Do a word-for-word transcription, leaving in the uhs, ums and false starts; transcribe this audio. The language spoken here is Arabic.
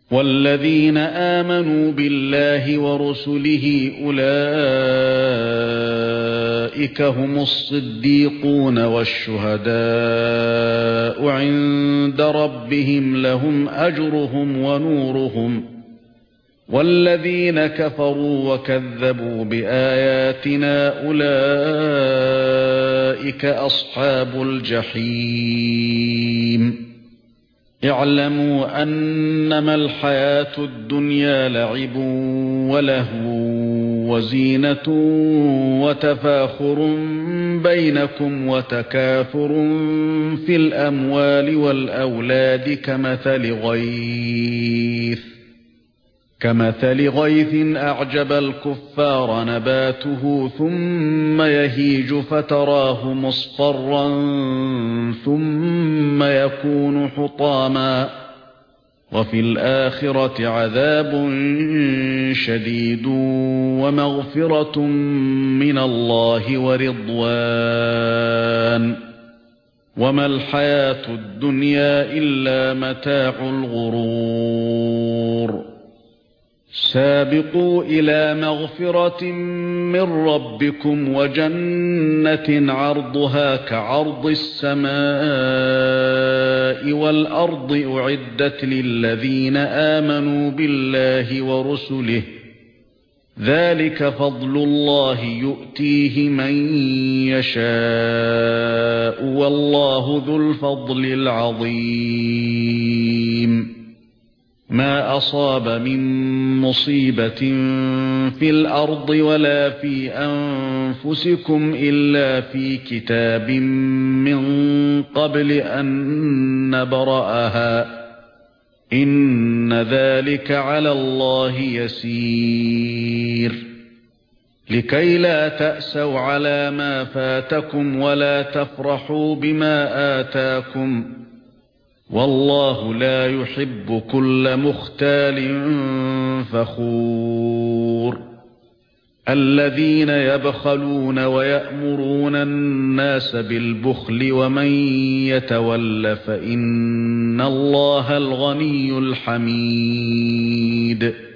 وَالَّذِينَ آمَنُوا بِاللَّهِ وَرُسُلِهِ أُولَئِكَ هُمُ الصِّدِّيقُونَ وَالشُّهَدَاءُ عِندَ رَبِّهِمْ لَهُمْ أَجْرُهُمْ وَنُورُهُمْ وَالَّذِينَ كَفَرُوا وَكَذَّبُوا بِآيَاتِنَا أُولَئِكَ أَصْحَابُ الْجَحِيمِ. اعْلَمُوا أَنَّمَا الْحَيَاةُ الدُّنْيَا لَعِبٌ وَلَهْوٌ وَزِينَةٌ وَتَفَاخُرٌ بَيْنَكُمْ وَتَكَاثُرٌ فِي الْأَمْوَالِ وَالْأَوْلَادِ كَمَثَلِ غَيْثٍ كَمَثَلِ غَيْثٍ أَعْجَبَ الْكُفَّارَ نَبَاتُهُ ثُمَّ يَهِيجُ فَتَرَاهُ مُصْفَرًّا ثُمَّ يَكُونُ حُطَامًا وَفِي الْآخِرَةِ عَذَابٌ شَدِيدٌ وَمَغْفِرَةٌ مِنَ اللَّهِ وَرِضْوَانٌ وَمَا الْحَيَاةُ الدُّنْيَا إِلَّا مَتَاعُ الْغُرُورِ. سابقوا إلى مغفرة من ربكم وجنة عرضها كعرض السماء والأرض أعدت للذين آمنوا بالله ورسله ذلك فضل الله يؤتيه من يشاء والله ذو الفضل العظيم. ما أصاب من مصيبة في الأرض ولا في أنفسكم إلا في كتاب من قبل أن نبرأها إن ذلك على الله يسير. لكي لا تأسوا على ما فاتكم ولا تفرحوا بما آتاكم والله لا يحب كل مختال فخور. الذين يبخلون ويأمرون الناس بالبخل ومن يتول فإن الله الغني الحميد.